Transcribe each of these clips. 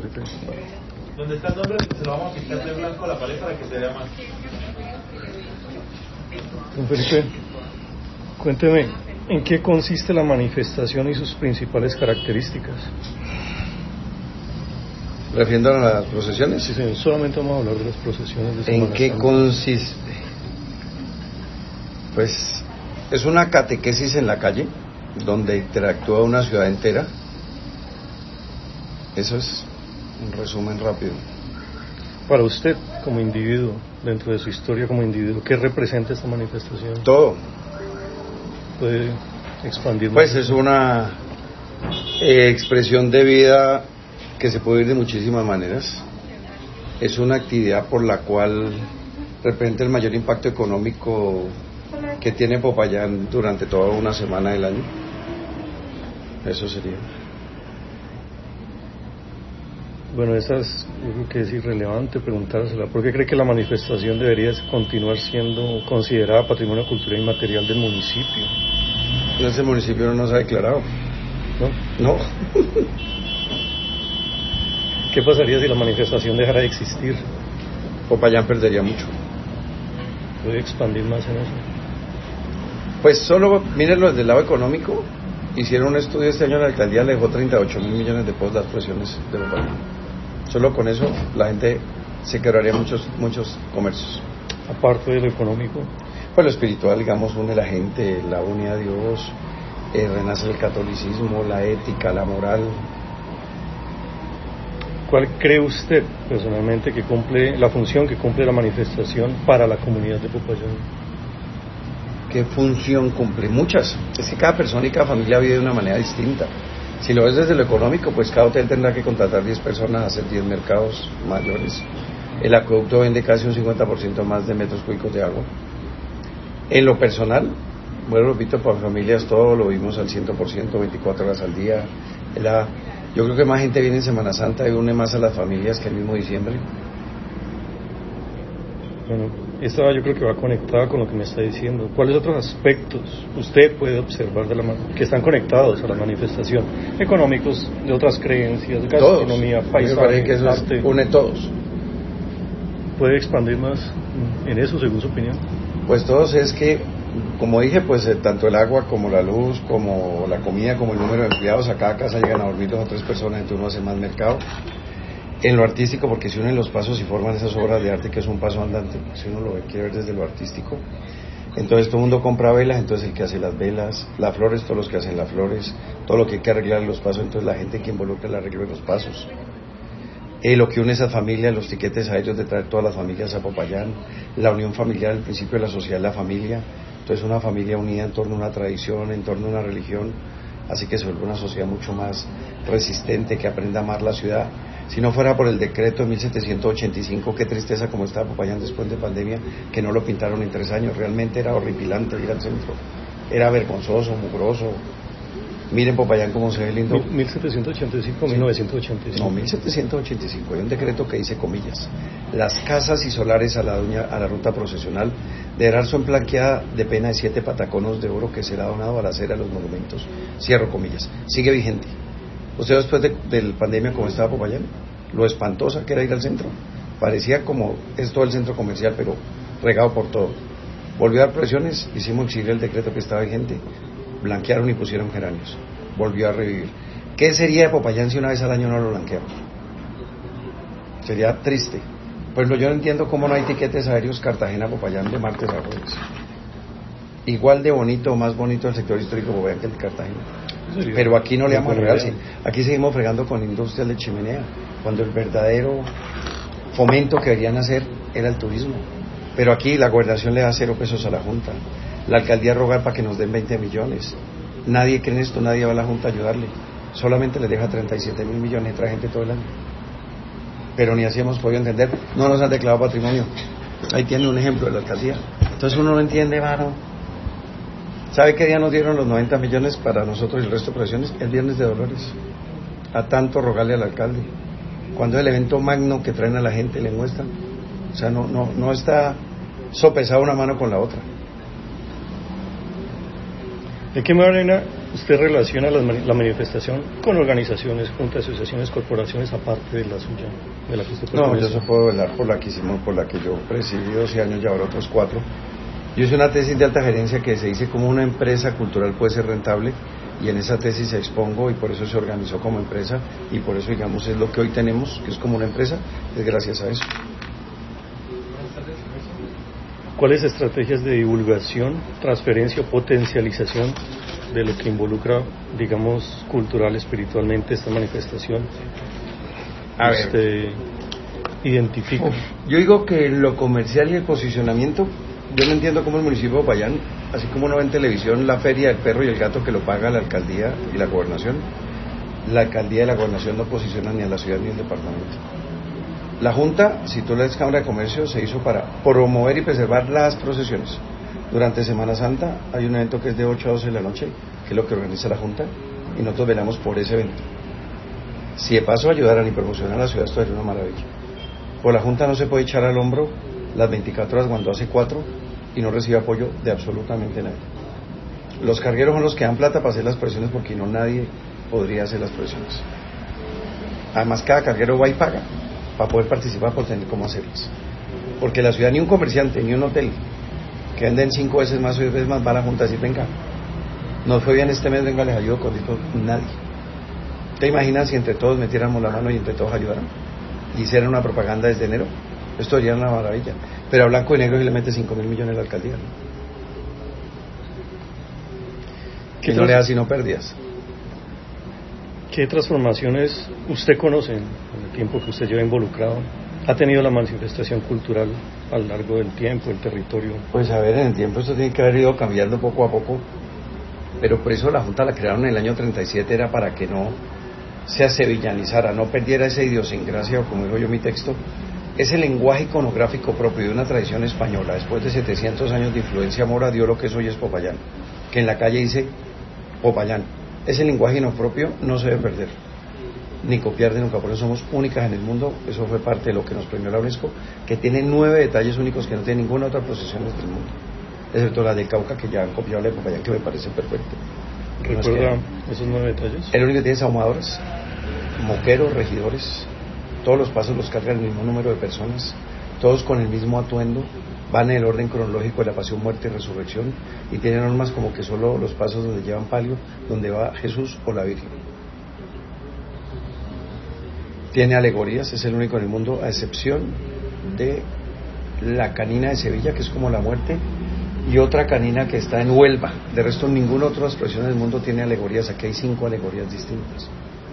Pepe. ¿Dónde está el nombre? Se lo vamos a pintar de blanco a la pared para que se vea más. Don Felipe, cuénteme, ¿en qué consiste la manifestación y sus principales características? ¿Refiriendo a las procesiones? Sí, señor, solamente vamos a hablar de las procesiones de Semana ¿En qué Santa. consiste? Pues es una catequesis en la calle, donde interactúa una ciudad entera. Eso es un resumen rápido. Para usted, como individuo, dentro de su historia como individuo, ¿qué representa esta manifestación? Todo. ¿Puede expandir más? Pues es una expresión de vida que se puede ir de muchísimas maneras. Es una actividad por la cual representa el mayor impacto económico que tiene Popayán durante toda una semana del año. Eso sería. Bueno, yo creo que es irrelevante preguntársela. ¿Por qué cree que la manifestación debería continuar siendo considerada patrimonio cultural inmaterial del municipio? Ese municipio no se ha declarado. ¿No? No. ¿Qué pasaría si la manifestación dejara de existir? Popayán perdería mucho. ¿Puede expandir más en eso? Pues solo, mírenlo desde el lado económico. Hicieron un estudio este año, la alcaldía le dejó 38.000 millones de pesos las presiones de Popayán. Solo con eso la gente se quebraría muchos comercios. Aparte de lo económico. Pues lo espiritual, digamos, une la gente, la une a Dios, renace el catolicismo, la ética, la moral. ¿Cuál cree usted personalmente que cumple la función que cumple la manifestación para la comunidad de Popayán? ¿Qué función cumple? Muchas. Es que cada persona y cada familia vive de una manera distinta. Si lo ves desde lo económico, pues cada hotel tendrá que contratar 10 personas, hacer 10 mercados mayores. El acueducto vende casi un 50% más de metros cúbicos de agua. En lo personal, bueno, repito, para familias todo lo vimos al 100%, 24 horas al día. Yo creo que más gente viene en Semana Santa y une más a las familias que el mismo diciembre. Bueno, esta yo creo que va conectada con lo que me está diciendo. ¿Cuáles otros aspectos usted puede observar que están conectados a la manifestación? Económicos, de otras creencias, gastronomía, paisaje, que eso arte. Une todos. ¿Puede expandir más en eso, según su opinión? Pues todos es que, como dije, pues tanto el agua como la luz, como la comida, como el número de empleados, a cada casa llegan a dormir 2 o 3 personas, entonces uno hace más mercado. En lo artístico, porque se unen los pasos y forman esas obras de arte que es un paso andante, si uno lo quiere ver desde lo artístico. Entonces todo el mundo compra velas, entonces el que hace las velas, las flores, todos los que hacen las flores, todo lo que hay que arreglar en los pasos, entonces la gente que involucra el arreglo de los pasos. Lo que une a esas familias, los tiquetes a ellos de traer todas las familias a Popayán, la unión familiar, el principio de la sociedad, la familia, entonces una familia unida en torno a una tradición, en torno a una religión, así que se vuelve una sociedad mucho más resistente, que aprenda a amar la ciudad. Si no fuera por el decreto de 1785, qué tristeza como estaba Popayán después de pandemia, que no lo pintaron en 3 años. Realmente era horripilante ir al centro. Era vergonzoso, mugroso. Miren Popayán cómo se ve lindo. 1785, 1985. No, 1785. Hay un decreto que dice, comillas, las casas y solares a la ruta procesional deberán ser blanqueadas de pena de 7 pataconos de oro que será donado a la acera de los monumentos. Cierro comillas. Sigue vigente. Usted después de la pandemia, como estaba Popayán, lo espantosa que era ir al centro. Parecía como es todo el centro comercial, pero regado por todo. Volvió a dar presiones, hicimos exigir el decreto que estaba vigente, blanquearon y pusieron geranios. Volvió a revivir. ¿Qué sería de Popayán si una vez al año no lo blanqueamos? Sería triste. Pues yo no entiendo cómo no hay tiquetes aéreos Cartagena-Popayán de martes a jueves. Igual de bonito o más bonito el sector histórico Popayán que el de Cartagena. Pero aquí no le damos realce. Aquí seguimos fregando con industrias de chimenea, cuando el verdadero fomento que deberían hacer era el turismo. Pero aquí la gobernación le da 0 pesos a la Junta, la alcaldía roga para que nos den 20 millones. Nadie cree en esto, nadie va a la Junta a ayudarle. Solamente le deja 37.000 millones y trae gente todo el año. Pero ni así hemos podido entender. No nos han declarado patrimonio. Ahí tiene un ejemplo de la alcaldía. Entonces uno no entiende, mano. ¿Sabe qué día nos dieron los 90 millones para nosotros y el resto de profesiones? El Viernes de Dolores. A tanto rogarle al alcalde. Cuando es el evento magno que traen a la gente, le muestran. O sea, no está sopesada una mano con la otra. ¿De qué manera ¿Usted relaciona la manifestación con organizaciones, juntas, asociaciones, corporaciones, aparte de la suya, de la que usted pertenece? No, yo solo puedo velar por la que hicimos, por la que yo presidí 12 años y ahora otros 4. Yo hice una tesis de alta gerencia que se dice cómo una empresa cultural puede ser rentable, y en esa tesis se expongo, y por eso se organizó como empresa, y por eso, digamos, es lo que hoy tenemos, que es como una empresa, es gracias a eso. ¿Cuáles estrategias de divulgación, transferencia o potencialización de lo que involucra, digamos, cultural, espiritualmente esta manifestación usted identifica? Yo digo que lo comercial y el posicionamiento, yo no entiendo cómo el municipio de Popayán, así como uno ve en televisión la feria del perro y el gato que lo paga la alcaldía y la gobernación, la alcaldía y la gobernación no posicionan ni a la ciudad ni al departamento. La Junta, si tú lees Cámara de Comercio, se hizo para promover y preservar las procesiones. Durante Semana Santa hay un evento que es de 8 a 12 de la noche, que es lo que organiza la Junta, y nosotros velamos por ese evento. Si de paso ayudaran y promocionar a la ciudad, esto sería una maravilla. Por la Junta no se puede echar al hombro las 24 horas cuando hace 4 y no recibe apoyo de absolutamente nadie. Los cargueros son los que dan plata para hacer las procesiones, porque no nadie podría hacer las procesiones. Además, cada carguero va y paga para poder participar, por tener cómo hacerlas. Porque la ciudad, ni un comerciante, ni un hotel que venden 5 veces más o 10 veces más, va a la Junta a decir, venga, nos fue bien este mes, venga, les ayudo con esto. Nadie. ¿Te imaginas si entre todos metiéramos la mano y entre todos ayudaran? Y hicieran una propaganda desde enero. Esto sería una maravilla. Pero a blanco y negro se le mete 5.000 millones a la alcaldía, ¿no? Que no le da sino pérdidas. ¿Qué transformaciones usted conoce en el tiempo que usted lleva involucrado? ¿Ha tenido la manifestación cultural a lo largo del tiempo, el territorio? Pues a ver, en el tiempo esto tiene que haber ido cambiando poco a poco, pero por eso la Junta la crearon en el año 37, era para que no se asevillanizara, no perdiera esa idiosincrasia, o como digo yo en mi texto, ese lenguaje iconográfico propio de una tradición española. Después de 700 años de influencia mora, dio lo que es hoy es Popayán, que en la calle dice Popayán. Ese lenguaje no propio no se debe perder, ni copiar de nunca, por eso somos únicas en el mundo. Eso fue parte de lo que nos premió la UNESCO, que tiene 9 detalles únicos que no tiene ninguna otra procesión del mundo, excepto la del Cauca, que ya han copiado la de Popayán, que me parece perfecto. ¿Recuerda esos 9 detalles? El único que tiene es ahumadoras, moqueros, regidores, todos los pasos los carga el mismo número de personas, todos con el mismo atuendo, van en el orden cronológico de la pasión, muerte y resurrección, y tienen normas como que solo los pasos donde llevan palio, donde va Jesús o la Virgen. Tiene alegorías, es el único en el mundo, a excepción de la canina de Sevilla, que es como la muerte, y otra canina que está en Huelva. De resto, ninguna otra expresión del mundo tiene alegorías. Aquí hay 5 alegorías distintas.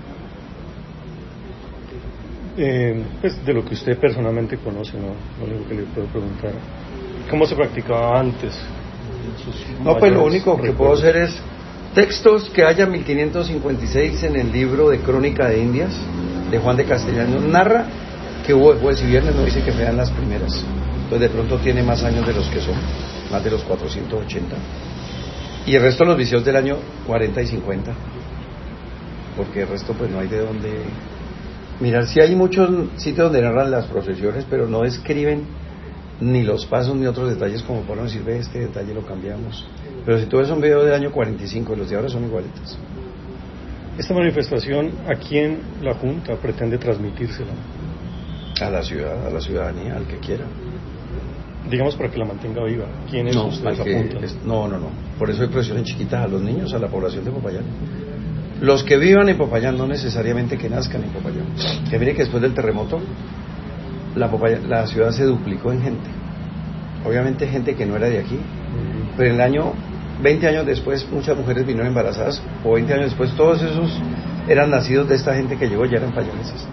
Pues de lo que usted personalmente conoce, no lo único que le puedo preguntar, ¿cómo se practicaba antes? No, pues lo único que puedo hacer es textos que haya 1556 en el libro de Crónica de Indias de Juan de Castellanos. Narra que hubo jueves y viernes, no dice que sean las primeras, pues de pronto tiene más años de los que son, más de los 480, y el resto los vicios del año 40 y 50, porque el resto pues no hay de dónde mirar. Sí hay muchos sitios donde narran las procesiones, pero no describen ni los pasos ni otros detalles, como para decir, ve, este detalle lo cambiamos. Pero si tú ves un video del año 45 y los de ahora son igualitos. Esta manifestación, ¿a quién la Junta pretende transmitírsela? A la ciudad, a la ciudadanía, al que quiera. Digamos, para que la mantenga viva. ¿Quién es usted, esa Junta? No. Por eso hay procesiones chiquitas a los niños, a la población de Popayán. Los que vivan en Popayán, no necesariamente que nazcan en Popayán. Que mire que después del terremoto, la ciudad se duplicó en gente. Obviamente gente que no era de aquí, pero en el año 20 años después muchas mujeres vinieron embarazadas, o 20 años después todos esos eran nacidos de esta gente que llegó, ya eran payaneses.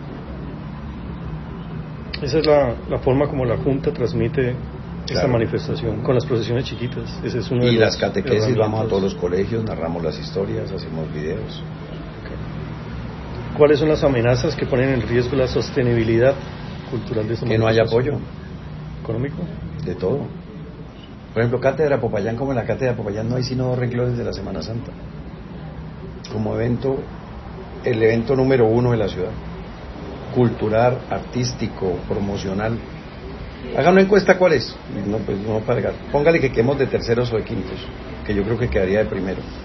Esa es la forma como la Junta transmite esta manifestación, con las procesiones chiquitas. Ese es uno de las catequesis, vamos a todos los colegios, narramos las historias, hacemos videos. Okay. ¿Cuáles son las amenazas que ponen en riesgo la sostenibilidad cultural de esta manifestación? Que no haya apoyo económico, de todo. Por ejemplo, Cátedra Popayán, como en la Cátedra Popayán no hay sino 2 renglones de la Semana Santa como evento, el evento número 1 de la ciudad, cultural, artístico, promocional. Hagan una encuesta, ¿cuál es? No, pues no para llegar. Póngale que quedemos de terceros o de quintos, que yo creo que quedaría de primero.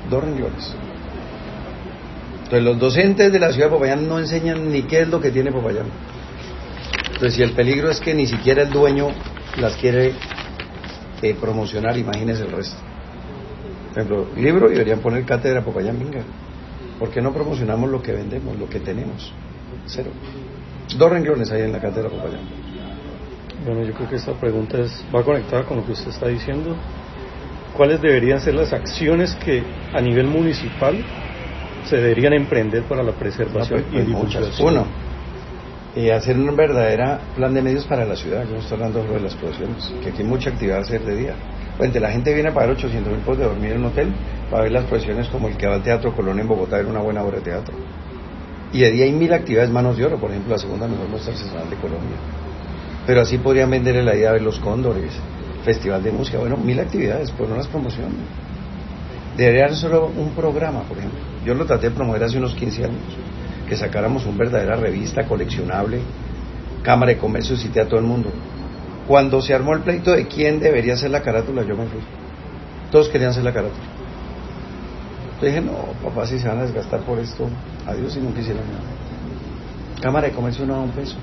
2 renglones. Entonces los docentes de la ciudad de Popayán no enseñan ni qué es lo que tiene Popayán. Entonces si el peligro es que ni siquiera el dueño las quiere promocionar, imagínese el resto. Por ejemplo, libro, y deberían poner cátedra Popayán Minga. ¿Por qué no promocionamos lo que vendemos, lo que tenemos? 0. 2 renglones hay en la cátedra Popayán. Bueno, yo creo que esta pregunta va conectada con lo que usted está diciendo. ¿Cuáles deberían ser las acciones que a nivel municipal se deberían emprender para la preservación y divulgación? Uno, hacer un verdadero plan de medios para la ciudad. Yo no estoy hablando solo de las procesiones, que aquí hay mucha actividad a hacer de día. Bueno, la gente viene a pagar 800.000 pesos de dormir en un hotel para ver las procesiones, como el que va al Teatro Colón en Bogotá, era una buena obra de teatro. Y de día hay 1000 actividades manos de oro, por ejemplo, la segunda mejor muestra artesanal de Colombia. Pero así podrían vender la idea de ver los cóndores, festival de música, bueno, 1000 actividades, pues no las promocionan. Debería ser solo un programa, por ejemplo. Yo lo traté de promover hace unos 15 años, que sacáramos una verdadera revista coleccionable, Cámara de Comercio, cité a todo el mundo. Cuando se armó el pleito de quién debería hacer la carátula, yo me fui. Todos querían hacer la carátula. Yo dije, no, papá, si se van a desgastar por esto, adiós, y no quisieron nada. Cámara de Comercio no da un peso.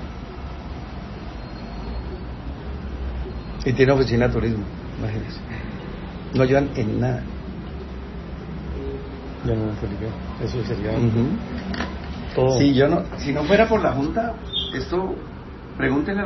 Y tiene oficina de turismo, imagínense. No ayudan en nada. Ya no, Felipe, eso sería todo. Sí, yo no, si no fuera por la Junta, esto, pregúntenle